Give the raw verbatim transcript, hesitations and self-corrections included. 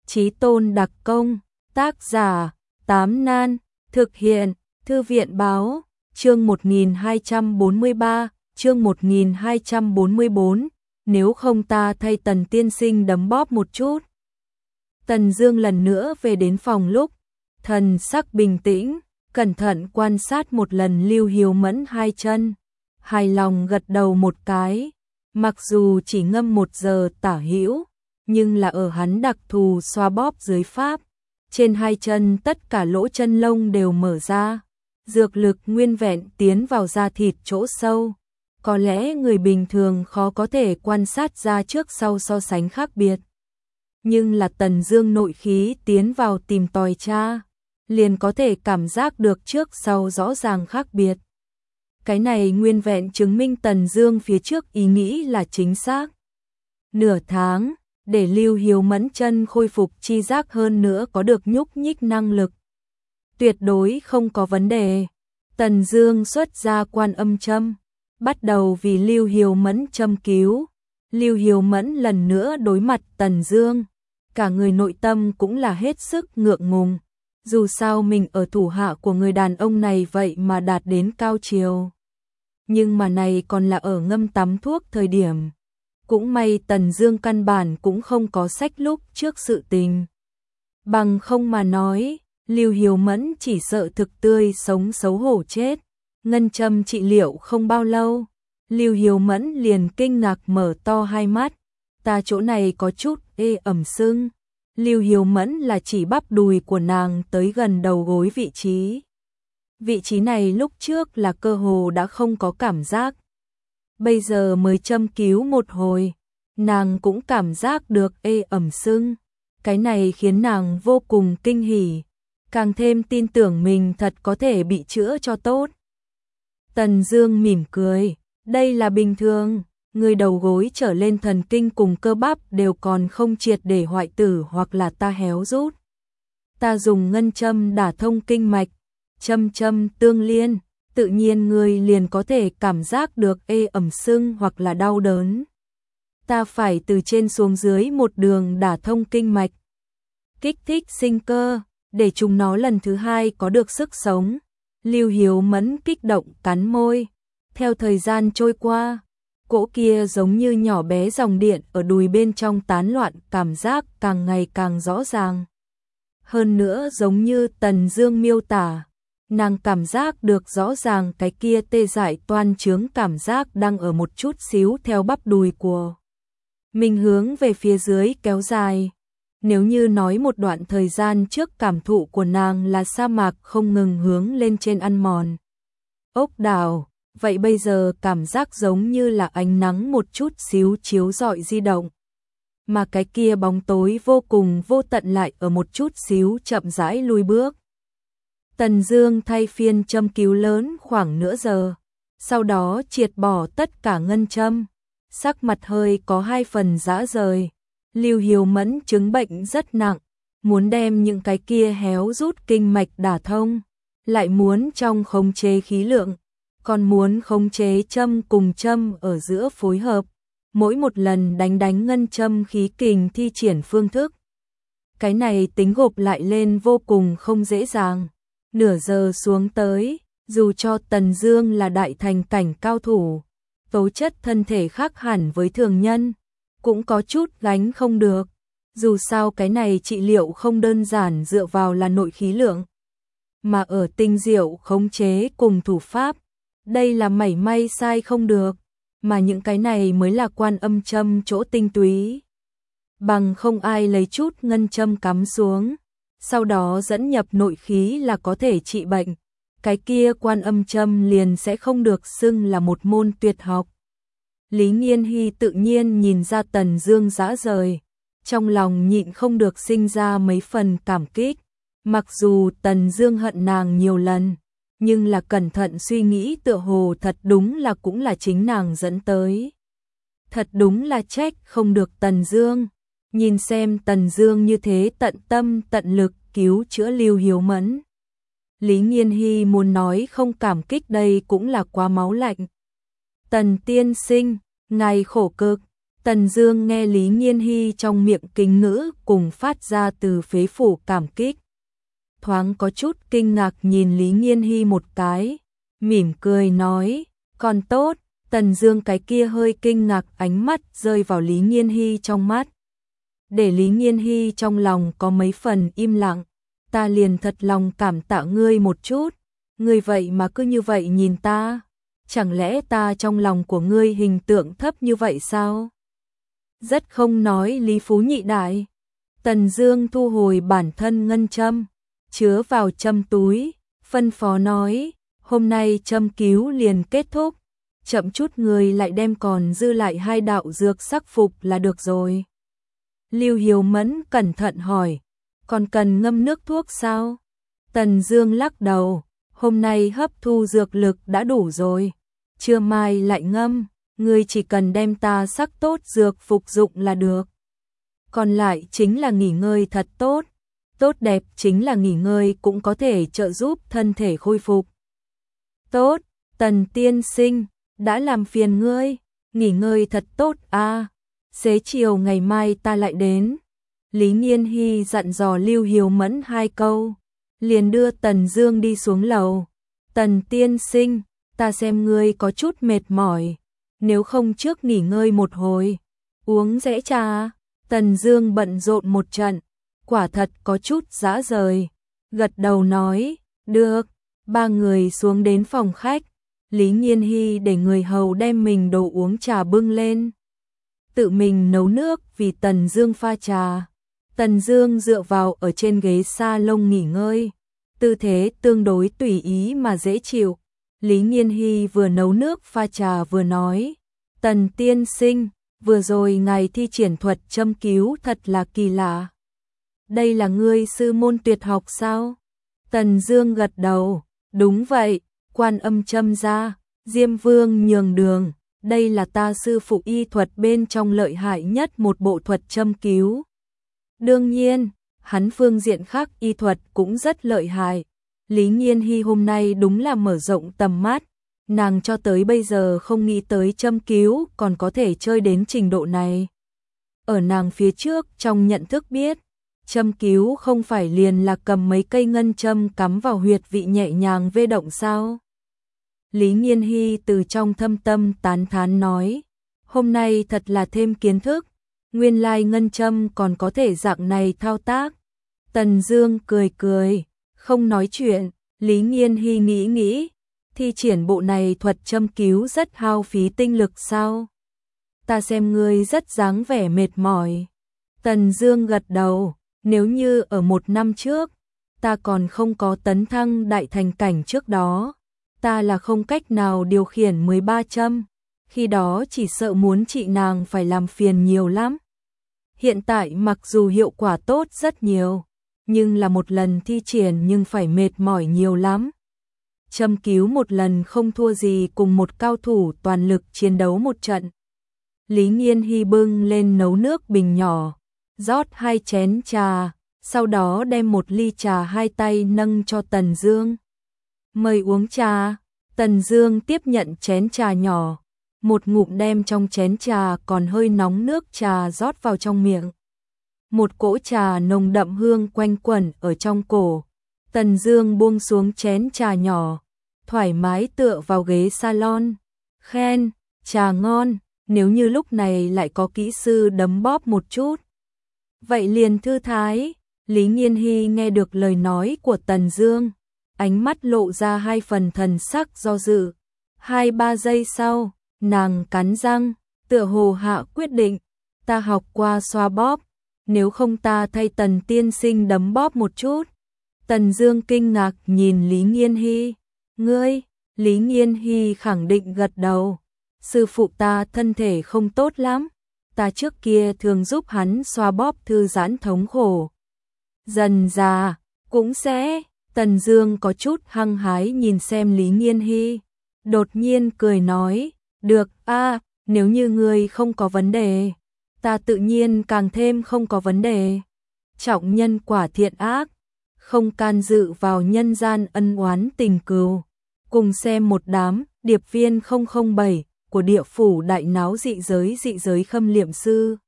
Chí Tôn đặc công, tác giả, Tám Nan, thực hiện, Thư viện báo, chương một nghìn hai trăm bốn mươi ba, chương một nghìn hai trăm bốn mươi bốn, nếu không ta thay Tần tiên sinh đấm bóp một chút. Tần Dương lần nữa về đến phòng lúc, thần sắc bình tĩnh, cẩn thận quan sát một lần Lưu Hiếu Mẫn hai chân, hài lòng gật đầu một cái, mặc dù chỉ ngâm một giờ tả hữu, nhưng là ở hắn đặc thù xoa bóp dưới pháp, trên hai chân tất cả lỗ chân lông đều mở ra, dược lực nguyên vẹn tiến vào da thịt chỗ sâu, có lẽ người bình thường khó có thể quan sát ra trước sau so sánh khác biệt. Nhưng là Tần Dương nội khí tiến vào tìm tòi tra, liền có thể cảm giác được trước sau rõ ràng khác biệt. Cái này nguyên vẹn chứng minh Tần Dương phía trước ý nghĩ là chính xác. Nửa tháng, để Lưu Hiếu Mẫn chân khôi phục chi giác hơn nữa có được nhúc nhích năng lực. Tuyệt đối không có vấn đề. Tần Dương xuất ra Quan Âm châm, bắt đầu vì Lưu Hiếu Mẫn châm cứu. Lưu Hiếu Mẫn lần nữa đối mặt Tần Dương, cả người nội tâm cũng là hết sức ngượng ngùng. Dù sao mình ở thủ hạ của người đàn ông này vậy mà đạt đến cao triều. Nhưng mà này còn là ở ngâm tắm thuốc thời điểm. Cũng may Tần Dương căn bản cũng không có sách lúc trước sự tình. Bằng không mà nói, Lưu Hiếu Mẫn chỉ sợ thực tươi sống xấu hổ chết. Ngân châm trị liệu không bao lâu, Lưu Hiếu Mẫn liền kinh ngạc mở to hai mắt. Ta chỗ này có chút ê ẩm sưng. Lưu Hiếu Mẫn là chỉ bắp đùi của nàng tới gần đầu gối vị trí. Vị trí này lúc trước là cơ hồ đã không có cảm giác. Bây giờ mới châm cứu một hồi, nàng cũng cảm giác được ê ẩm sưng. Cái này khiến nàng vô cùng kinh hỉ, càng thêm tin tưởng mình thật có thể bị chữa cho tốt. Tần Dương mỉm cười, đây là bình thường, người đầu gối trở lên thần kinh cùng cơ bắp đều còn không triệt để hoại tử hoặc là ta héo rút. Ta dùng ngân châm đả thông kinh mạch, châm châm tương liên, tự nhiên người liền có thể cảm giác được ê ẩm sưng hoặc là đau đớn. Ta phải từ trên xuống dưới một đường đả thông kinh mạch, kích thích sinh cơ, để chúng nó lần thứ hai có được sức sống. Lưu Hiếu Mẫn kích động cắn môi. Theo thời gian trôi qua, cỗ kia giống như nhỏ bé dòng điện ở đùi bên trong tán loạn cảm giác càng ngày càng rõ ràng. Hơn nữa giống như Tần Dương miêu tả, nàng cảm giác được rõ ràng cái kia tê dại toan trướng cảm giác đang ở một chút xíu theo bắp đùi của mình hướng về phía dưới kéo dài. Nếu như nói một đoạn thời gian trước cảm thụ của nàng là sa mạc không ngừng hướng lên trên ăn mòn ốc đảo, vậy bây giờ cảm giác giống như là ánh nắng một chút xíu chiếu rọi di động. Mà cái kia bóng tối vô cùng vô tận lại ở một chút xíu chậm rãi lùi bước. Tần Dương thay phiên châm cứu lớn khoảng nửa giờ, sau đó triệt bỏ tất cả ngân châm, sắc mặt hơi có hai phần rã rời. Lưu Hiếu Mẫn chứng bệnh rất nặng, muốn đem những cái kia héo rút kinh mạch đả thông, lại muốn trong khống chế khí lượng, còn muốn khống chế châm cùng châm ở giữa phối hợp, mỗi một lần đánh đánh ngân châm khí kình thi triển phương thức. Cái này tính gộp lại lên vô cùng không dễ dàng. Nửa giờ xuống tới, dù cho Tần Dương là đại thành cảnh cao thủ, tố chất thân thể khác hẳn với thường nhân, cũng có chút gánh không được. Dù sao cái này trị liệu không đơn giản dựa vào là nội khí lượng, mà ở tinh diệu khống chế cùng thủ pháp. Đây là mảy may sai không được, mà những cái này mới là Quan Âm châm chỗ tinh túy. Bằng không ai lấy chút ngân châm cắm xuống, sau đó dẫn nhập nội khí là có thể trị bệnh. Cái kia Quan Âm châm liền sẽ không được xưng là một môn tuyệt học. Lý Nghiên Hy tự nhiên nhìn ra Tần Dương rã rời, trong lòng nhịn không được sinh ra mấy phần cảm kích. Mặc dù Tần Dương hận nàng nhiều lần, nhưng là cẩn thận suy nghĩ tựa hồ thật đúng là cũng là chính nàng dẫn tới. Thật đúng là trách không được Tần Dương. Nhìn xem Tần Dương như thế tận tâm tận lực cứu chữa Lưu Hiếu Mẫn, Lý Nghiên Hy muốn nói không cảm kích đây cũng là quá máu lạnh. Tần tiên sinh, ngài khổ cực. Tần Dương nghe Lý Nghiên Hy trong miệng kính ngữ cùng phát ra từ phế phủ cảm kích. Thoáng có chút kinh ngạc nhìn Lý Nghiên Hy một cái, mỉm cười nói, còn tốt. Tần Dương cái kia hơi kinh ngạc ánh mắt rơi vào Lý Nghiên Hy trong mắt. Để Lý Nghiên Hy trong lòng có mấy phần im lặng, ta liền thật lòng cảm tạ ngươi một chút, ngươi vậy mà cứ như vậy nhìn ta, chẳng lẽ ta trong lòng của ngươi hình tượng thấp như vậy sao? Rất không nói Lý Phú nhị đại. Tần Dương thu hồi bản thân ngân châm, chứa vào châm túi, phân phó nói, hôm nay châm cứu liền kết thúc, chậm chút người lại đem còn dư lại hai đạo dược sắc phục là được rồi. Lưu Hiếu Mẫn cẩn thận hỏi, còn cần ngâm nước thuốc sao? Tần Dương lắc đầu, hôm nay hấp thu dược lực đã đủ rồi, trưa mai lại ngâm, ngươi chỉ cần đem ta sắc tốt dược phục dụng là được. Còn lại chính là nghỉ ngơi thật tốt, tốt đẹp chính là nghỉ ngơi cũng có thể trợ giúp thân thể khôi phục. Tốt, Tần tiên sinh, đã làm phiền ngươi, nghỉ ngơi thật tốt a. À. Xế chiều ngày mai ta lại đến. Lý Nghiên Hy dặn dò Lưu Hiếu Mẫn hai câu, liền đưa Tần Dương đi xuống lầu. Tần tiên sinh, ta xem ngươi có chút mệt mỏi, nếu không trước nghỉ ngơi một hồi, uống dễ trà. Tần Dương bận rộn một trận, quả thật có chút dã rời, gật đầu nói, được. Ba người xuống đến phòng khách, Lý Nghiên Hy để người hầu đem mình đồ uống trà bưng lên, tự mình nấu nước vì Tần Dương pha trà. Tần Dương dựa vào ở trên ghế salon nghỉ ngơi, tư thế tương đối tùy ý mà dễ chịu. Lý Nghiên Hy vừa nấu nước pha trà vừa nói, Tần tiên sinh, vừa rồi ngài thi triển thuật châm cứu thật là kỳ lạ. Đây là ngươi sư môn tuyệt học sao? Tần Dương gật đầu, đúng vậy, Quan Âm châm ra, Diêm Vương nhường đường, đây là ta sư phụ y thuật bên trong lợi hại nhất một bộ thuật châm cứu. Đương nhiên, hắn phương diện khác y thuật cũng rất lợi hại. Lý Nghiên Hy hôm nay đúng là mở rộng tầm mắt, nàng cho tới bây giờ không nghĩ tới châm cứu còn có thể chơi đến trình độ này. Ở nàng phía trước trong nhận thức biết, châm cứu không phải liền là cầm mấy cây ngân châm cắm vào huyệt vị nhẹ nhàng vê động sao? Lý Nghiên Hy từ trong thâm tâm tán thán nói, hôm nay thật là thêm kiến thức, nguyên lai ngân châm còn có thể dạng này thao tác. Tần Dương cười cười, không nói chuyện. Lý Nghiên Hy nghĩ nghĩ, thi triển bộ này thuật châm cứu rất hao phí tinh lực sao? Ta xem ngươi rất dáng vẻ mệt mỏi. Tần Dương gật đầu, nếu như ở một năm trước, ta còn không có tấn thăng đại thành cảnh trước đó, ta là không cách nào điều khiển mười ba châm, khi đó chỉ sợ muốn chị nàng phải làm phiền nhiều lắm. Hiện tại mặc dù hiệu quả tốt rất nhiều, nhưng là một lần thi triển nhưng phải mệt mỏi nhiều lắm. Châm cứu một lần không thua gì cùng một cao thủ toàn lực chiến đấu một trận. Lý Nghiên Hy bưng lên nấu nước bình nhỏ, rót hai chén trà, sau đó đem một ly trà hai tay nâng cho Tần Dương. Mời uống trà. Tần Dương tiếp nhận chén trà nhỏ, một ngụm đem trong chén trà còn hơi nóng nước trà rót vào trong miệng. Một cỗ trà nồng đậm hương quanh quẩn ở trong cổ. Tần Dương buông xuống chén trà nhỏ, thoải mái tựa vào ghế salon, khen, trà ngon, nếu như lúc này lại có kỹ sư đấm bóp một chút. Vậy liền thư thái. Lý Nghiên Hy nghe được lời nói của Tần Dương, ánh mắt lộ ra hai phần thần sắc do dự. Hai ba giây sau, nàng cắn răng, tựa hồ hạ quyết định, ta học qua xoa bóp, nếu không ta thay Tần tiên sinh đấm bóp một chút. Tần Dương kinh ngạc nhìn Lý Nghiên Hy, ngươi? Lý Nghiên Hy khẳng định gật đầu, sư phụ ta thân thể không tốt lắm, ta trước kia thường giúp hắn xoa bóp thư giãn thống khổ. Dần già, cũng sẽ. Tần Dương có chút hăng hái nhìn xem Lý Nghiên Hy, đột nhiên cười nói, được a, nếu như ngươi không có vấn đề, ta tự nhiên càng thêm không có vấn đề. Trọng nhân quả thiện ác, không can dự vào nhân gian ân oán tình cừu. Cùng xem một đám điệp viên không không bảy của của địa phủ đại náo dị giới dị giới khâm liệm sư.